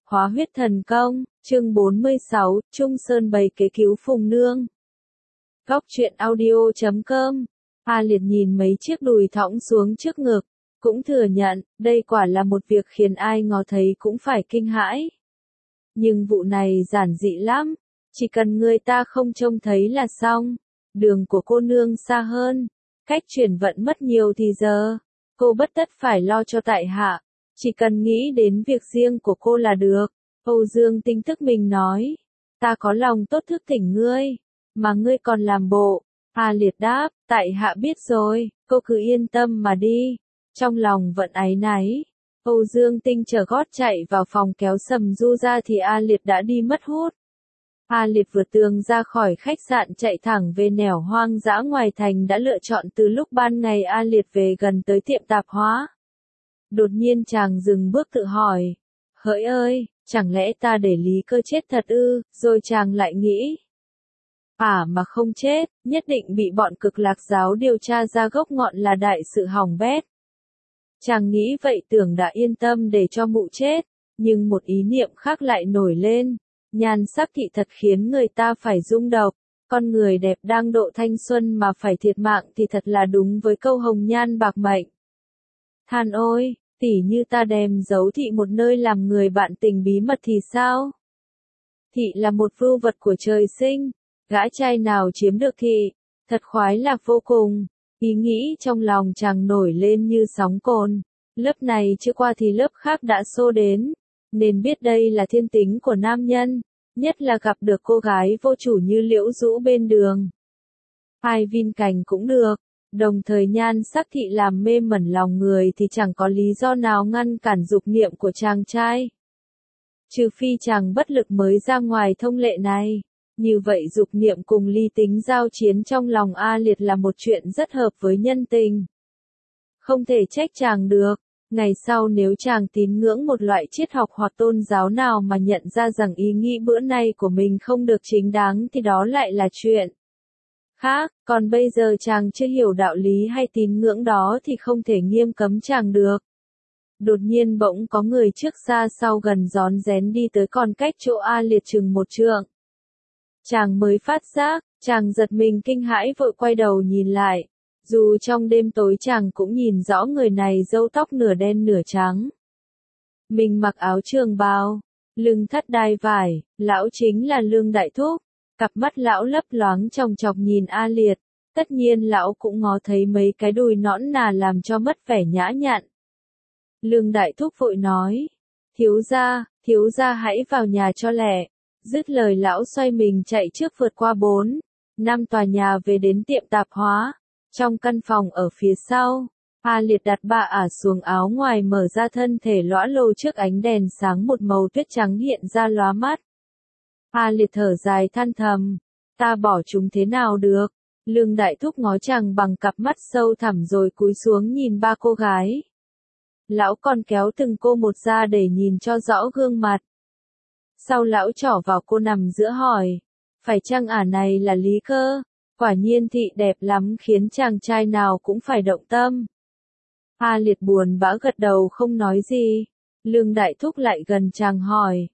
Hóa huyết thần công, chương 46, Trung Sơn bày kế cứu Phùng Nương. Góc truyện audio.com. A Liệt nhìn mấy chiếc đùi thõng xuống trước ngực, cũng thừa nhận, đây quả là một việc khiến ai ngó thấy cũng phải kinh hãi. Nhưng vụ này giản dị lắm, chỉ cần người ta không trông thấy là xong. Đường của cô nương xa hơn, cách chuyển vận mất nhiều thì giờ, cô bất tất phải lo cho tại hạ. Chỉ cần nghĩ đến việc riêng của cô là được. Âu Dương Tinh tức mình nói. Ta có lòng tốt thức tỉnh ngươi, mà ngươi còn làm bộ. A Liệt đáp, tại hạ biết rồi, cô cứ yên tâm mà đi. Trong lòng vẫn áy náy. Âu Dương Tinh trở gót chạy vào phòng kéo Sầm Du ra thì A Liệt đã đi mất hút. A Liệt vượt tường ra khỏi khách sạn chạy thẳng về nẻo hoang dã ngoài thành đã lựa chọn từ lúc ban ngày. A Liệt về gần tới tiệm tạp hóa. Đột nhiên chàng dừng bước tự hỏi, hỡi ơi, chẳng lẽ ta để Lý Cơ chết thật ư? Rồi chàng lại nghĩ, mà không chết, nhất định bị bọn Cực Lạc giáo điều tra ra gốc ngọn là đại sự hỏng bét. Chàng nghĩ vậy tưởng đã yên tâm để cho mụ chết, nhưng một ý niệm khác lại nổi lên, nhan sắc thị thật khiến người ta phải rung động. Con người đẹp đang độ thanh xuân mà phải thiệt mạng thì thật là đúng với câu hồng nhan bạc mệnh. Than ôi, tỉ như ta đem giấu thị một nơi làm người bạn tình bí mật thì sao? Thị là một vưu vật của trời sinh, gã trai nào chiếm được thị, thật khoái lạc vô cùng. Ý nghĩ trong lòng chàng nổi lên như sóng cồn, lớp này chưa qua thì lớp khác đã xô đến, nên biết đây là thiên tính của nam nhân, nhất là gặp được cô gái vô chủ như Liễu Dũ bên đường. Ai vin cành cũng được. Đồng thời nhan sắc thị làm mê mẩn lòng người thì chẳng có lý do nào ngăn cản dục niệm của chàng trai. Trừ phi chàng bất lực mới ra ngoài thông lệ này. Như vậy dục niệm cùng ly tính giao chiến trong lòng A Liệt là một chuyện rất hợp với nhân tình. Không thể trách chàng được. Ngày sau nếu chàng tín ngưỡng một loại triết học hoặc tôn giáo nào mà nhận ra rằng ý nghĩ bữa nay của mình không được chính đáng thì đó lại là chuyện khác, còn bây giờ chàng chưa hiểu đạo lý hay tín ngưỡng đó thì không thể nghiêm cấm chàng được. Đột nhiên bỗng có người trước xa sau gần rón rén đi tới còn cách chỗ A Liệt chừng một trượng. Chàng mới phát giác, chàng giật mình kinh hãi vội quay đầu nhìn lại. Dù trong đêm tối chàng cũng nhìn rõ người này râu tóc nửa đen nửa trắng. Mình mặc áo trường bào, lưng thắt đai vải, lão chính là Lương Đại Thúc. Cặp mắt lão lấp loáng chòng chọc nhìn A Liệt, tất nhiên lão cũng ngó thấy mấy cái đùi nõn nà làm cho mất vẻ nhã nhặn. Lương Đại Thúc vội nói, thiếu gia hãy vào nhà cho lẹ. Dứt lời lão xoay mình chạy trước vượt qua 4-5 tòa nhà về đến tiệm tạp hóa. Trong căn phòng ở phía sau, A Liệt đặt xuống áo ngoài mở ra thân thể lõa lồ trước ánh đèn sáng một màu tuyết trắng hiện ra lóa mắt. A Liệt thở dài than thầm, ta bỏ chúng thế nào được? Lương Đại Thúc ngó chàng bằng cặp mắt sâu thẳm rồi cúi xuống nhìn ba cô gái. Lão còn kéo từng cô một ra để nhìn cho rõ gương mặt. Sau lão trỏ vào cô nằm giữa hỏi, phải chăng ả này là Lý Cơ? Quả nhiên thị đẹp lắm khiến chàng trai nào cũng phải động tâm. A Liệt buồn bã gật đầu không nói gì. Lương Đại Thúc lại gần chàng hỏi,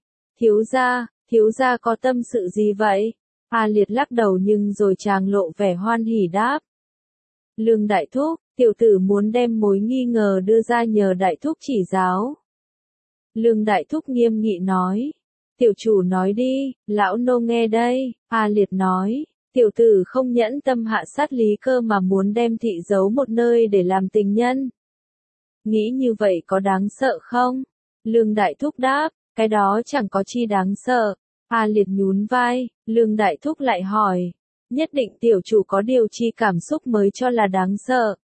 thiếu gia có tâm sự gì vậy? A Liệt lắc đầu nhưng rồi chàng lộ vẻ hoan hỉ đáp. Lương Đại Thúc, tiểu tử muốn đem mối nghi ngờ đưa ra nhờ Đại Thúc chỉ giáo. Lương Đại Thúc nghiêm nghị nói. Tiểu chủ nói đi, lão nô nghe đây. A Liệt nói, tiểu tử không nhẫn tâm hạ sát Lý Cơ mà muốn đem thị giấu một nơi để làm tình nhân. Nghĩ như vậy có đáng sợ không? Lương Đại Thúc đáp, cái đó chẳng có chi đáng sợ. A Liệt nhún vai, Lương Đại Thúc lại hỏi, nhất định tiểu chủ có điều chi cảm xúc mới cho là đáng sợ.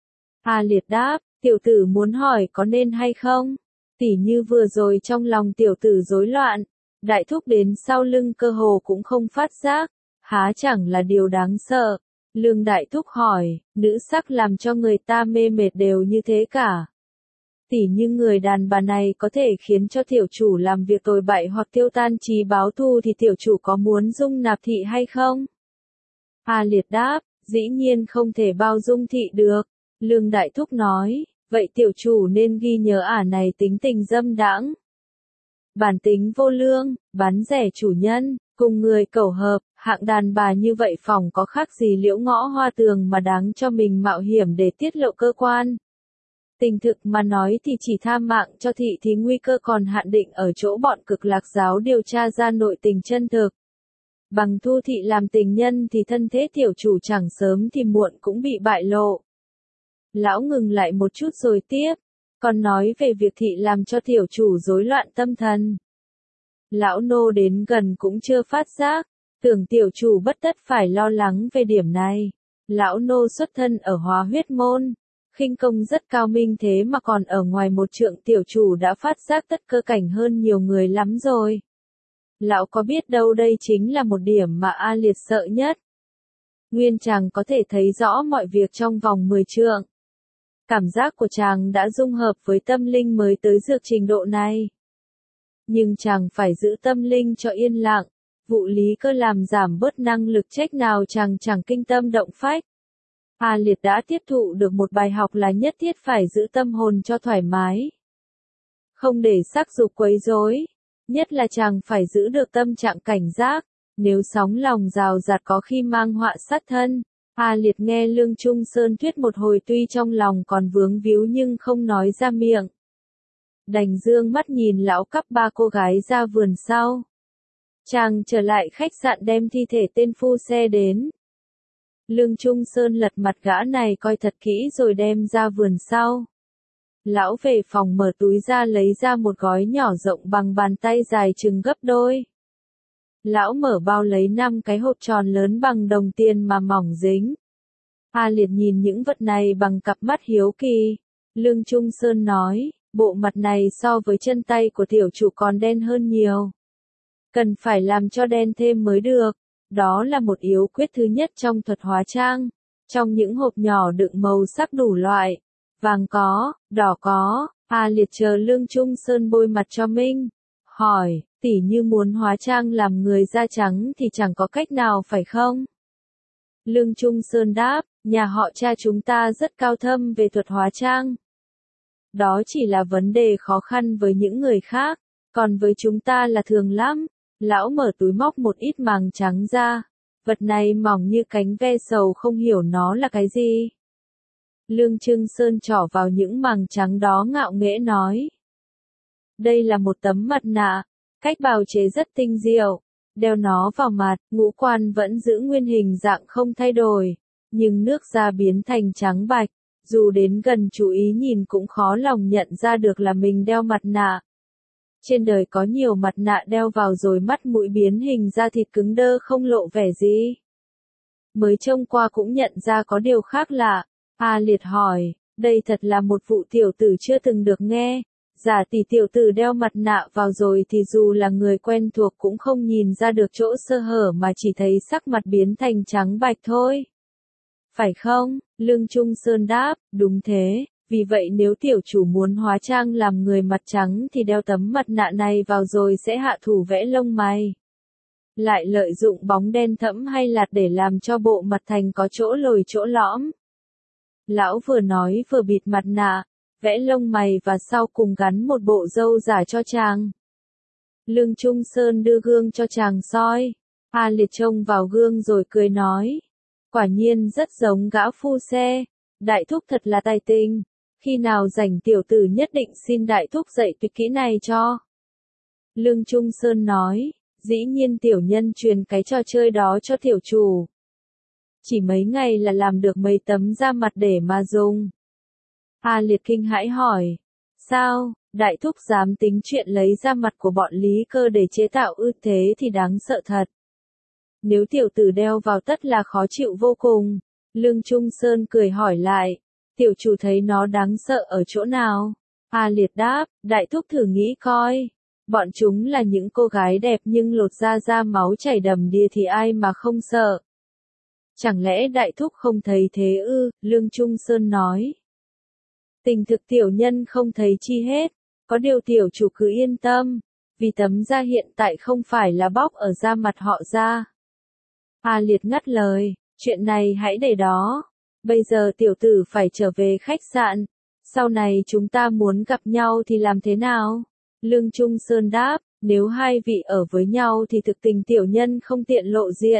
A Liệt đáp, tiểu tử muốn hỏi có nên hay không? Tỉ như vừa rồi trong lòng tiểu tử rối loạn, Đại Thúc đến sau lưng cơ hồ cũng không phát giác, há chẳng là điều đáng sợ. Lương Đại Thúc hỏi, nữ sắc làm cho người ta mê mệt đều như thế cả. Tỉ như người đàn bà này có thể khiến cho tiểu chủ làm việc tồi bại hoặc tiêu tan trí báo thù thì tiểu chủ có muốn dung nạp thị hay không? A Liệt đáp, dĩ nhiên không thể bao dung thị được. Lương Đại Thúc nói, vậy tiểu chủ nên ghi nhớ ả này tính tình dâm đãng. bản tính vô lương, bán rẻ chủ nhân, cùng người cẩu hợp, hạng đàn bà như vậy phòng có khác gì liễu ngõ hoa tường mà đáng cho mình mạo hiểm để tiết lộ cơ quan. Tình thực mà nói thì chỉ tha mạng cho thị thì nguy cơ còn hạn định ở chỗ bọn Cực Lạc giáo điều tra ra nội tình chân thực. Bằng Thu thị làm tình nhân thì thân thế tiểu chủ chẳng sớm thì muộn cũng bị bại lộ. Lão ngừng lại một chút rồi tiếp, còn nói về việc thị làm cho tiểu chủ rối loạn tâm thần. Lão nô đến gần cũng chưa phát giác, tưởng tiểu chủ bất tất phải lo lắng về điểm này. Lão nô xuất thân ở Hóa Huyết môn, khinh công rất cao minh thế mà còn ở ngoài một trượng tiểu chủ đã phát giác tất cơ cảnh hơn nhiều người lắm rồi. Lão có biết đâu đây chính là một điểm mà A Liệt sợ nhất. Nguyên chàng có thể thấy rõ mọi việc trong vòng 10 trượng. Cảm giác của chàng đã dung hợp với tâm linh mới tới dược trình độ này. Nhưng chàng phải giữ tâm linh cho yên lặng, vụ lý cơ làm giảm bớt năng lực trách nào chàng chẳng kinh tâm động phách. A Liệt đã tiếp thụ được một bài học là nhất thiết phải giữ tâm hồn cho thoải mái. Không để sắc dục quấy rối, nhất là chàng phải giữ được tâm trạng cảnh giác, nếu sóng lòng rào rạt có khi mang họa sát thân. A Liệt nghe Lương Trung Sơn thuyết một hồi tuy trong lòng còn vướng víu nhưng không nói ra miệng. Đành dương mắt nhìn lão cắp ba cô gái ra vườn sau. Chàng trở lại khách sạn đem thi thể tên phu xe đến. Lương Trung Sơn lật mặt gã này coi thật kỹ rồi đem ra vườn sau. Lão về phòng mở túi ra lấy ra một gói nhỏ rộng bằng bàn tay dài chừng gấp đôi. Lão mở bao lấy 5 cái hộp tròn lớn bằng đồng tiền mà mỏng dính. A Liệt nhìn những vật này bằng cặp mắt hiếu kỳ. Lương Trung Sơn nói, bộ mặt này so với chân tay của tiểu chủ còn đen hơn nhiều. Cần phải làm cho đen thêm mới được. Đó là một yếu quyết thứ nhất trong thuật hóa trang. Trong những hộp nhỏ đựng màu sắc đủ loại. Vàng có, đỏ có. A Liệt chờ Lương Trung Sơn bôi mặt cho Minh. Hỏi, tỉ như muốn hóa trang làm người da trắng thì chẳng có cách nào phải không? Lương Trung Sơn đáp, nhà họ cha chúng ta rất cao thâm về thuật hóa trang. Đó chỉ là vấn đề khó khăn với những người khác, còn với chúng ta là thường lắm. Lão mở túi móc một ít màng trắng ra. Vật này mỏng như cánh ve sầu không hiểu nó là cái gì. Lương Trung Sơn trỏ vào những màng trắng đó ngạo nghễ nói. Đây là một tấm mặt nạ, cách bào chế rất tinh diệu. Đeo nó vào mặt, ngũ quan vẫn giữ nguyên hình dạng không thay đổi. Nhưng nước da biến thành trắng bạch. Dù đến gần chú ý nhìn cũng khó lòng nhận ra được là mình đeo mặt nạ. Trên đời có nhiều mặt nạ đeo vào rồi mắt mũi biến hình da thịt cứng đơ không lộ vẻ gì. Mới trông qua cũng nhận ra có điều khác lạ. A Liệt hỏi, đây thật là một vụ tiểu tử chưa từng được nghe. Giả tỷ tiểu tử đeo mặt nạ vào rồi thì dù là người quen thuộc cũng không nhìn ra được chỗ sơ hở mà chỉ thấy sắc mặt biến thành trắng bạch thôi. Phải không? Lương Trung Sơn đáp, đúng thế. Vì vậy nếu tiểu chủ muốn hóa trang làm người mặt trắng thì đeo tấm mặt nạ này vào rồi sẽ hạ thủ vẽ lông mày. Lại lợi dụng bóng đen thẫm hay lạt để làm cho bộ mặt thành có chỗ lồi chỗ lõm. Lão vừa nói vừa bịt mặt nạ, vẽ lông mày và sau cùng gắn một bộ râu giả cho chàng. Lương Trung Sơn đưa gương cho chàng soi. A Liệt trông vào gương rồi cười nói. Quả nhiên rất giống gã phu xe. Đại thúc thật là tài tình. Khi nào rảnh tiểu tử nhất định xin đại thúc dạy tuyệt kỹ này cho. Lương Trung Sơn nói. Dĩ nhiên tiểu nhân truyền cái trò chơi đó cho tiểu chủ. Chỉ mấy ngày là làm được mấy tấm da mặt để mà dùng. A Liệt kinh hãi hỏi. Sao, đại thúc dám tính chuyện lấy da mặt của bọn Lý Cơ để chế tạo ư, thế thì đáng sợ thật. Nếu tiểu tử đeo vào tất là khó chịu vô cùng. Lương Trung Sơn cười hỏi lại. Tiểu chủ thấy nó đáng sợ ở chỗ nào? A Liệt đáp, đại thúc thử nghĩ coi. Bọn chúng là những cô gái đẹp nhưng lột da máu chảy đầm đìa thì ai mà không sợ. Chẳng lẽ đại thúc không thấy thế ư? Lương Trung Sơn nói. Tình thực tiểu nhân không thấy chi hết. Có điều tiểu chủ cứ yên tâm. Vì tấm da hiện tại không phải là bóc ở da mặt họ ra. A Liệt ngắt lời. Chuyện này hãy để đó. Bây giờ tiểu tử phải trở về khách sạn. Sau này chúng ta muốn gặp nhau thì làm thế nào? Lương Trung Sơn đáp. Nếu hai vị ở với nhau thì thực tình tiểu nhân không tiện lộ diện.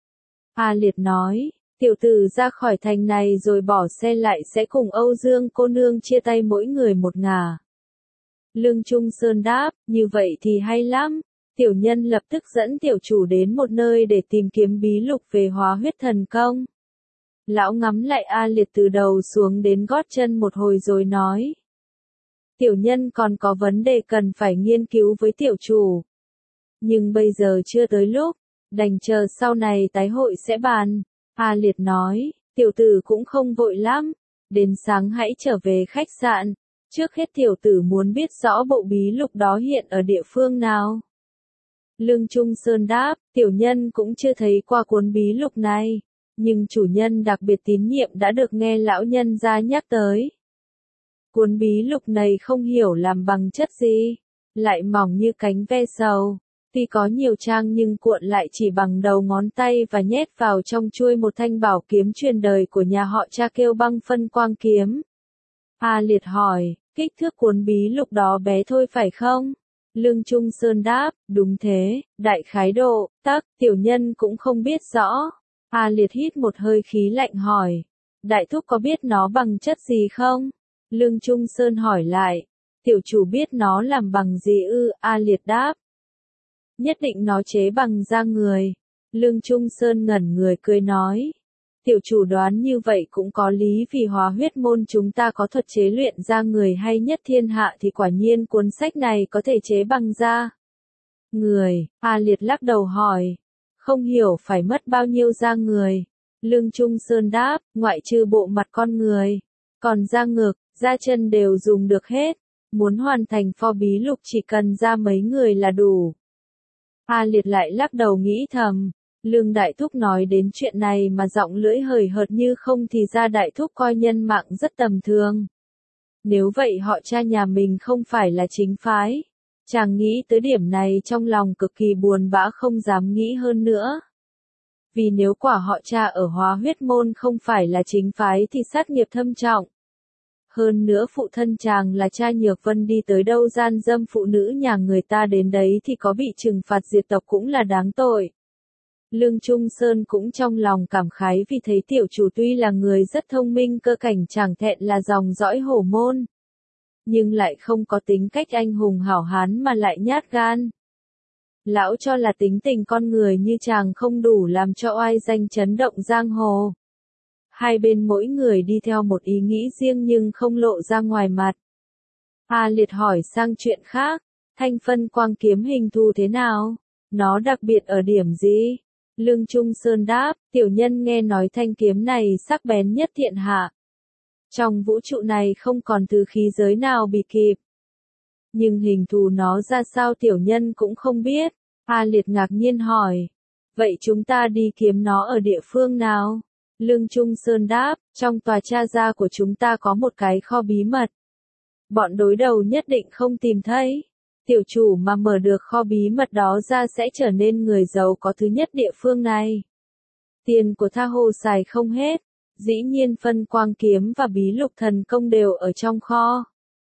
A Liệt nói, tiểu tử ra khỏi thành này rồi bỏ xe lại sẽ cùng Âu Dương cô nương chia tay mỗi người một ngả. Lương Trung Sơn đáp, như vậy thì hay lắm. Tiểu nhân lập tức dẫn tiểu chủ đến một nơi để tìm kiếm bí lục về hóa huyết thần công. Lão ngắm lại A Liệt từ đầu xuống đến gót chân một hồi rồi nói. Tiểu nhân còn có vấn đề cần phải nghiên cứu với tiểu chủ. Nhưng bây giờ chưa tới lúc, đành chờ sau này tái hội sẽ bàn. A Liệt nói, tiểu tử cũng không vội lắm, đến sáng hãy trở về khách sạn. Trước hết tiểu tử muốn biết rõ bộ bí lục đó hiện ở địa phương nào. Lương Trung Sơn đáp, tiểu nhân cũng chưa thấy qua cuốn bí lục này, nhưng chủ nhân đặc biệt tín nhiệm đã được nghe lão nhân gia nhắc tới. Cuốn bí lục này không hiểu làm bằng chất gì, lại mỏng như cánh ve sầu, tuy có nhiều trang nhưng cuộn lại chỉ bằng đầu ngón tay và nhét vào trong chuôi một thanh bảo kiếm truyền đời của nhà họ Cha kêu Băng Phân Quang kiếm. A Liệt hỏi, kích thước cuốn bí lục đó bé thôi phải không? Lương Trung Sơn đáp, đúng thế, đại khái độ, tiểu nhân cũng không biết rõ. A Liệt hít một hơi khí lạnh hỏi, đại thúc có biết nó bằng chất gì không? Lương Trung Sơn hỏi lại, tiểu chủ biết nó làm bằng gì ư? A Liệt đáp, nhất định nó chế bằng da người. Lương Trung Sơn ngẩn người cười nói, tiểu chủ đoán như vậy cũng có lý, vì hóa huyết môn chúng ta có thuật chế luyện da người hay nhất thiên hạ thì quả nhiên cuốn sách này có thể chế bằng da người. A Liệt lắc đầu hỏi, không hiểu phải mất bao nhiêu da người? Lương Trung Sơn đáp, ngoại trừ bộ mặt con người, còn da ngực, da chân đều dùng được hết. Muốn hoàn thành pho bí lục chỉ cần da mấy người là đủ. A Liệt lại lắc đầu nghĩ thầm, Lương Đại Thúc nói đến chuyện này mà giọng lưỡi hời hợt như không thì ra Đại Thúc coi nhân mạng rất tầm thường. Nếu vậy họ Cha nhà mình không phải là chính phái. Chàng nghĩ tới điểm này trong lòng cực kỳ buồn bã không dám nghĩ hơn nữa. Vì nếu quả họ Cha ở hóa huyết môn không phải là chính phái thì sát nghiệp thâm trọng. Hơn nữa phụ thân chàng là Cha Nhược Vân đi tới đâu gian dâm phụ nữ nhà người ta đến đấy thì có bị trừng phạt diệt tộc cũng là đáng tội. Lương Trung Sơn cũng trong lòng cảm khái vì thấy tiểu chủ tuy là người rất thông minh cơ cảnh chẳng thẹn là dòng dõi hổ môn. Nhưng lại không có tính cách anh hùng hảo hán mà lại nhát gan. Lão cho là tính tình con người như chàng không đủ làm cho oai danh chấn động giang hồ. Hai bên mỗi người đi theo một ý nghĩ riêng nhưng không lộ ra ngoài mặt. A Liệt hỏi sang chuyện khác, thanh phân quang kiếm hình thù thế nào? Nó đặc biệt ở điểm gì? Lương Trung Sơn đáp, tiểu nhân nghe nói thanh kiếm này sắc bén nhất thiên hạ. Trong vũ trụ này không còn thứ khí giới nào bị kịp. Nhưng hình thù nó ra sao tiểu nhân cũng không biết. A Liệt ngạc nhiên hỏi, vậy chúng ta đi kiếm nó ở địa phương nào? Lương Trung Sơn đáp, trong tòa Cha gia của chúng ta có một cái kho bí mật. Bọn đối đầu nhất định không tìm thấy. Tiểu chủ mà mở được kho bí mật đó ra sẽ trở nên người giàu có thứ nhất địa phương này. Tiền của tha hồ xài không hết. Dĩ nhiên phân quang kiếm và bí lục thần công đều ở trong kho.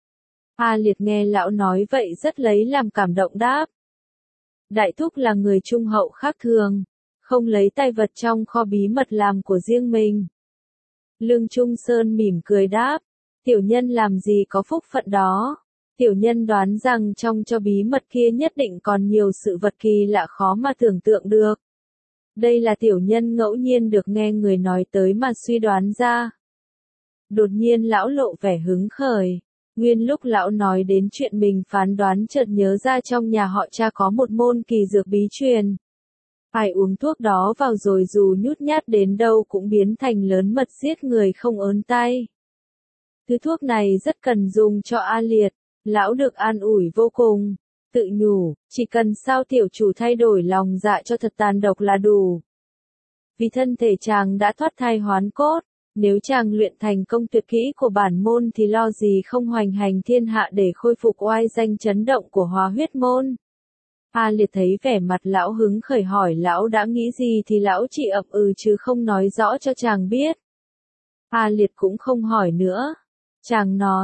A Liệt nghe lão nói vậy rất lấy làm cảm động đáp. Đại thúc là người trung hậu khác thường, không lấy tài vật trong kho bí mật làm của riêng mình. Lương Trung Sơn mỉm cười đáp, tiểu nhân làm gì có phúc phận đó. Tiểu nhân đoán rằng trong cho bí mật kia nhất định còn nhiều sự vật kỳ lạ khó mà tưởng tượng được. Đây là tiểu nhân ngẫu nhiên được nghe người nói tới mà suy đoán ra. Đột nhiên lão lộ vẻ hứng khởi. Nguyên lúc lão nói đến chuyện mình phán đoán chợt nhớ ra trong nhà họ Cha có một môn kỳ dược bí truyền. Phải uống thuốc đó vào rồi dù nhút nhát đến đâu cũng biến thành lớn mật giết người không ớn tay. Thứ thuốc này rất cần dùng cho A Liệt. Lão được an ủi vô cùng, tự nhủ, chỉ cần sao tiểu chủ thay đổi lòng dạ cho thật tàn độc là đủ. Vì thân thể chàng đã thoát thai hoán cốt, nếu chàng luyện thành công tuyệt kỹ của bản môn thì lo gì không hoành hành thiên hạ để khôi phục oai danh chấn động của hóa huyết môn. A Liệt thấy vẻ mặt lão hứng khởi hỏi lão đã nghĩ gì thì lão chỉ ậm ừ chứ không nói rõ cho chàng biết. A Liệt cũng không hỏi nữa. Chàng nói,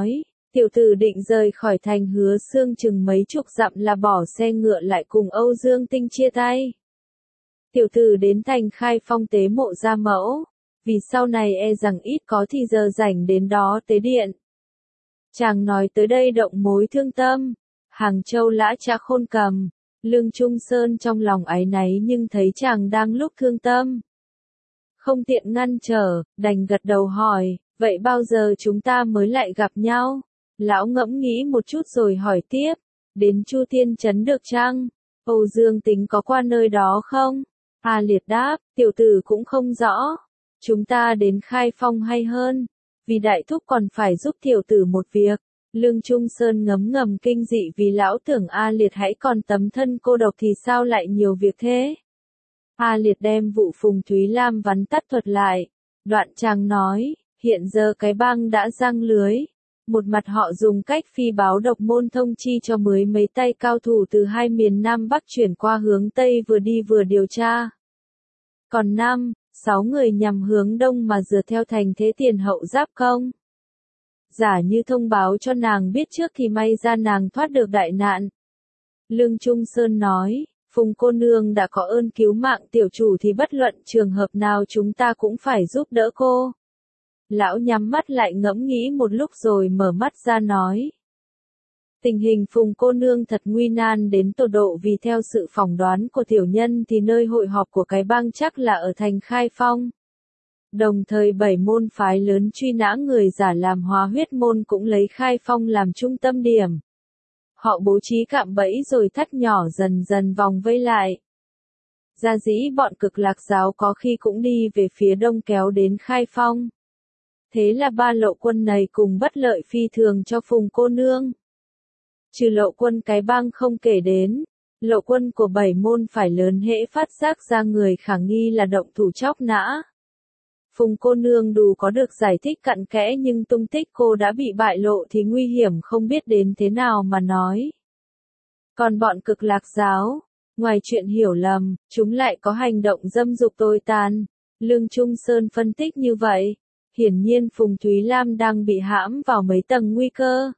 Tiểu tử định rời khỏi thành Hứa Xương chừng mấy chục dặm là bỏ xe ngựa lại cùng Âu Dương Tinh chia tay. Tiểu tử đến thành Khai Phong tế mộ gia mẫu, vì sau này e rằng ít có thì giờ rảnh đến đó tế điện. Chàng nói tới đây động mối thương tâm, Hàng Châu lã trá khôn cầm, Lương Trung Sơn trong lòng áy náy nhưng thấy chàng đang lúc thương tâm. Không tiện ngăn trở, đành gật đầu hỏi, vậy bao giờ chúng ta mới lại gặp nhau? Lão ngẫm nghĩ một chút rồi hỏi tiếp, đến Chu Tiên Trấn được chăng? Âu Dương Tính có qua nơi đó không? A Liệt đáp, tiểu tử cũng không rõ. Chúng ta đến Khai Phong hay hơn, vì đại thúc còn phải giúp tiểu tử một việc. Lương Trung Sơn ngấm ngầm kinh dị vì lão tưởng A Liệt hãy còn tấm thân cô độc thì sao lại nhiều việc thế. A Liệt đem vụ Phùng Thúy Lam vắn tắt thuật lại. Đoạn chàng nói, hiện giờ cái bang đã giăng lưới. Một mặt họ dùng cách phi báo độc môn thông chi cho mấy tay cao thủ từ hai miền Nam Bắc chuyển qua hướng Tây vừa đi vừa điều tra. Còn 6 người nhằm hướng Đông mà dựa theo thành thế tiền hậu giáp công. Giả như thông báo cho nàng biết trước thì may ra nàng thoát được đại nạn. Lương Trung Sơn nói, Phùng cô nương đã có ơn cứu mạng tiểu chủ thì bất luận trường hợp nào chúng ta cũng phải giúp đỡ cô. Lão nhắm mắt lại ngẫm nghĩ một lúc rồi mở mắt ra nói. Tình hình Phùng cô nương thật nguy nan đến tột độ vì theo sự phỏng đoán của tiểu nhân thì nơi hội họp của cái bang chắc là ở thành Khai Phong. Đồng thời 7 môn phái lớn truy nã người giả làm Hóa Huyết môn cũng lấy Khai Phong làm trung tâm điểm. Họ bố trí cạm bẫy rồi thắt nhỏ dần dần vòng vây lại. Gia dĩ bọn Cực Lạc giáo có khi cũng đi về phía đông kéo đến Khai Phong. Thế là ba lộ quân này cùng bất lợi phi thường cho Phùng cô nương. Trừ lộ quân cái bang không kể đến, lộ quân của 7 môn phải lớn hễ phát giác ra người khả nghi là động thủ chóc nã. Phùng cô nương đủ có được giải thích cặn kẽ nhưng tung tích cô đã bị bại lộ thì nguy hiểm không biết đến thế nào mà nói. Còn bọn Cực Lạc giáo, ngoài chuyện hiểu lầm, chúng lại có hành động dâm dục tồi tàn. Lương Trung Sơn phân tích như vậy, hiển nhiên Phùng Thúy Lam đang bị hãm vào mấy tầng nguy cơ.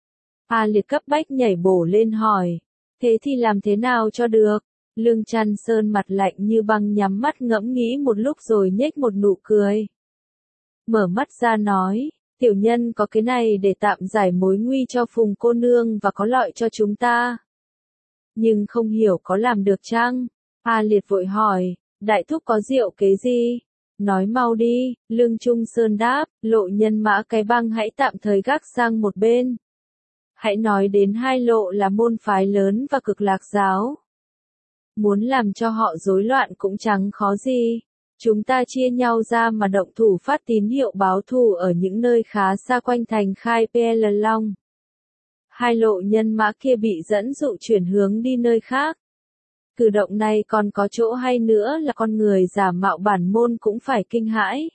A Liệt cấp bách nhảy bổ lên hỏi, thế thì làm thế nào cho được? Lương Trăn Sơn mặt lạnh như băng nhắm mắt ngẫm nghĩ một lúc rồi nhếch một nụ cười. Mở mắt ra nói, tiểu nhân có cái này để tạm giải mối nguy cho Phùng cô nương và có lợi cho chúng ta. Nhưng không hiểu có làm được chăng? A Liệt vội hỏi, đại thúc có diệu kế gì? Nói mau đi, Lương Trung Sơn đáp, lộ nhân mã cái bang hãy tạm thời gác sang một bên. Hãy nói đến hai lộ là môn phái lớn và Cực Lạc giáo. Muốn làm cho họ rối loạn cũng chẳng khó gì. Chúng ta chia nhau ra mà động thủ phát tín hiệu báo thù ở những nơi khá xa quanh thành Khai PL Long. Hai lộ nhân mã kia bị dẫn dụ chuyển hướng đi nơi khác. Cử động này còn có chỗ hay nữa là con người giả mạo bản môn cũng phải kinh hãi.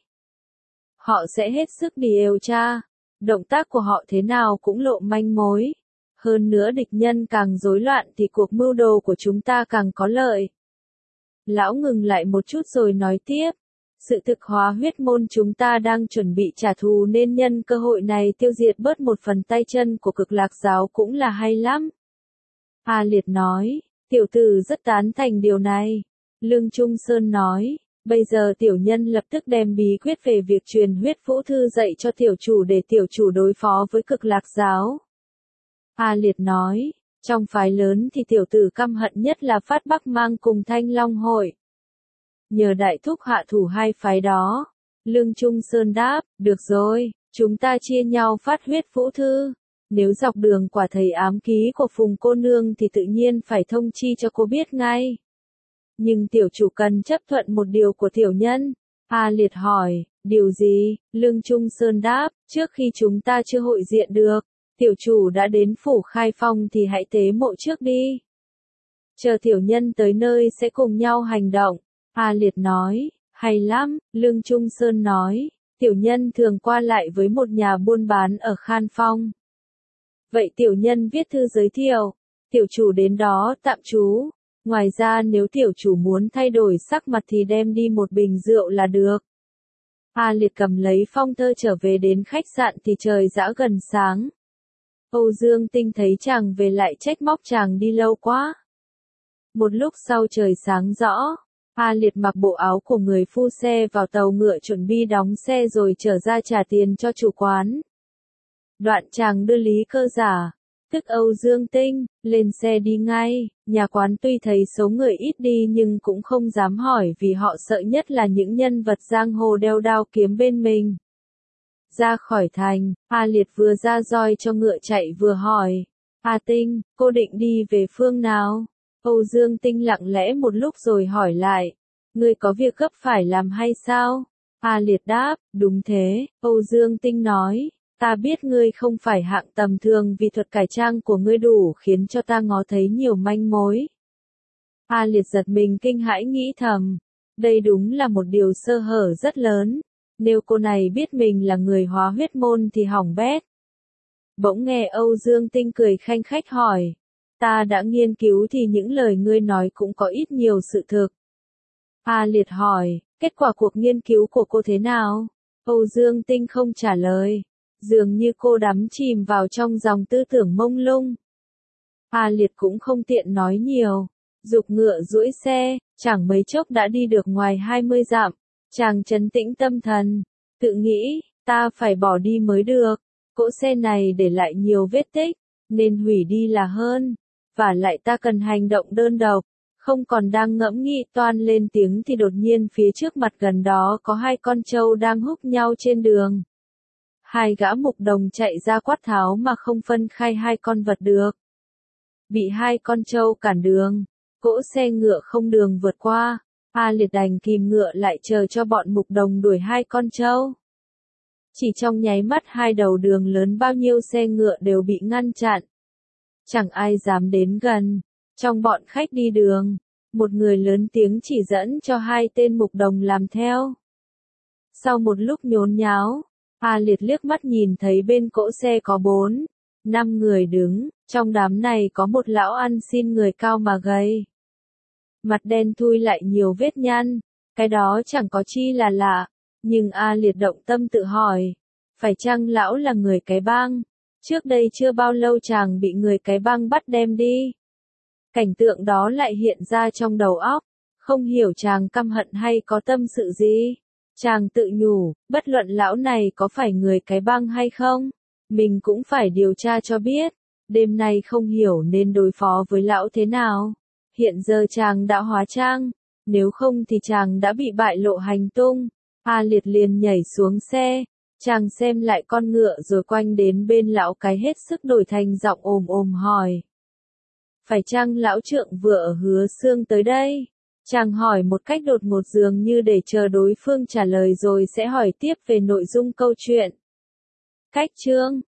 Họ sẽ hết sức điều tra. Động tác của họ thế nào cũng lộ manh mối. Hơn nữa địch nhân càng rối loạn thì cuộc mưu đồ của chúng ta càng có lợi. Lão ngừng lại một chút rồi nói tiếp. Sự thực Hóa Huyết môn chúng ta đang chuẩn bị trả thù nên nhân cơ hội này tiêu diệt bớt một phần tay chân của Cực Lạc giáo cũng là hay lắm. A Liệt nói, tiểu tử rất tán thành điều này. Lương Trung Sơn nói, bây giờ tiểu nhân lập tức đem bí quyết về việc truyền huyết vũ thư dạy cho tiểu chủ để tiểu chủ đối phó với Cực Lạc giáo. A Liệt nói, trong phái lớn thì tiểu tử căm hận nhất là Phát Bắc Mang cùng Thanh Long hội. Nhờ đại thúc hạ thủ hai phái đó. Lương Trung Sơn đáp, được rồi, chúng ta chia nhau phát huyết vũ thư. Nếu dọc đường quả thầy ám ký của Phùng cô nương thì tự nhiên phải thông chi cho cô biết ngay. Nhưng tiểu chủ cần chấp thuận một điều của tiểu nhân. A Liệt hỏi, điều gì? Lương Trung Sơn đáp, trước khi chúng ta chưa hội diện được, tiểu chủ đã đến phủ Khai Phong thì hãy tế mộ trước đi. Chờ tiểu nhân tới nơi sẽ cùng nhau hành động. A Liệt nói, hay lắm. Lương Trung Sơn nói, tiểu nhân thường qua lại với một nhà buôn bán ở Khan Phong. Vậy tiểu nhân viết thư giới thiệu, tiểu chủ đến đó tạm trú. Ngoài ra nếu tiểu chủ muốn thay đổi sắc mặt thì đem đi một bình rượu là được. A Liệt cầm lấy phong thơ trở về đến khách sạn thì trời dã gần sáng. Âu Dương Tinh thấy chàng về lại trách móc chàng đi lâu quá. Một lúc sau trời sáng rõ, A Liệt mặc bộ áo của người phu xe vào tàu ngựa chuẩn bị đóng xe rồi trở ra trả tiền cho chủ quán. Đoạn chàng đưa Lý Cơ Giả, tức Âu Dương Tinh, lên xe đi ngay. Nhà quán tuy thấy số người ít đi nhưng cũng không dám hỏi vì họ sợ nhất là những nhân vật giang hồ đeo đao kiếm bên mình. Ra khỏi thành, A Liệt vừa ra roi cho ngựa chạy vừa hỏi. A Tinh, cô định đi về phương nào? Âu Dương Tinh lặng lẽ một lúc rồi hỏi lại. Ngươi có việc gấp phải làm hay sao? A Liệt đáp, đúng thế. Âu Dương Tinh nói. Ta biết ngươi không phải hạng tầm thường vì thuật cải trang của ngươi đủ khiến cho ta ngó thấy nhiều manh mối. A Liệt giật mình kinh hãi nghĩ thầm. Đây đúng là một điều sơ hở rất lớn. Nếu cô này biết mình là người Hóa Huyết môn thì hỏng bét. Bỗng nghe Âu Dương Tinh cười khanh khách hỏi. Ta đã nghiên cứu thì những lời ngươi nói cũng có ít nhiều sự thực. A Liệt hỏi, kết quả cuộc nghiên cứu của cô thế nào? Âu Dương Tinh không trả lời. Dường như cô đắm chìm vào trong dòng tư tưởng mông lung. A Liệt cũng không tiện nói nhiều. Giục ngựa duỗi xe, chẳng mấy chốc đã đi được ngoài 20 dặm. Chàng trấn tĩnh tâm thần, tự nghĩ, ta phải bỏ đi mới được. Cỗ xe này để lại nhiều vết tích, nên hủy đi là hơn. Và lại ta cần hành động đơn độc. Không còn đang ngẫm nghĩ toan lên tiếng thì đột nhiên phía trước mặt gần đó có hai con trâu đang húc nhau trên đường. Hai gã mục đồng chạy ra quát tháo mà không phân khai hai con vật được. Bị hai con trâu cản đường, cỗ xe ngựa không đường vượt qua. A Liệt đành kìm ngựa lại chờ cho bọn mục đồng đuổi hai con trâu. Chỉ trong nháy mắt hai đầu đường lớn bao nhiêu xe ngựa đều bị ngăn chặn. Chẳng ai dám đến gần. Trong bọn khách đi đường, một người lớn tiếng chỉ dẫn cho hai tên mục đồng làm theo. Sau một lúc nhốn nháo, A Liệt liếc mắt nhìn thấy bên cỗ xe có 4-5 người đứng, trong đám này có một lão ăn xin người cao mà gầy. Mặt đen thui lại nhiều vết nhăn, cái đó chẳng có chi là lạ, nhưng A Liệt động tâm tự hỏi, phải chăng lão là người cái bang? Trước đây chưa bao lâu chàng bị người cái bang bắt đem đi. Cảnh tượng đó lại hiện ra trong đầu óc, không hiểu chàng căm hận hay có tâm sự gì. Chàng tự nhủ, bất luận lão này có phải người cái bang hay không, mình cũng phải điều tra cho biết, đêm nay không hiểu nên đối phó với lão thế nào. Hiện giờ chàng đã hóa trang, nếu không thì chàng đã bị bại lộ hành tung. A Liệt liền nhảy xuống xe, chàng xem lại con ngựa rồi quanh đến bên lão cái hết sức đổi thành giọng ồm ồm hỏi. Phải chăng lão trượng vừa ở Hứa Xương tới đây? Chàng hỏi một cách đột ngột dường như để chờ đối phương trả lời rồi sẽ hỏi tiếp về nội dung câu chuyện. Cách chương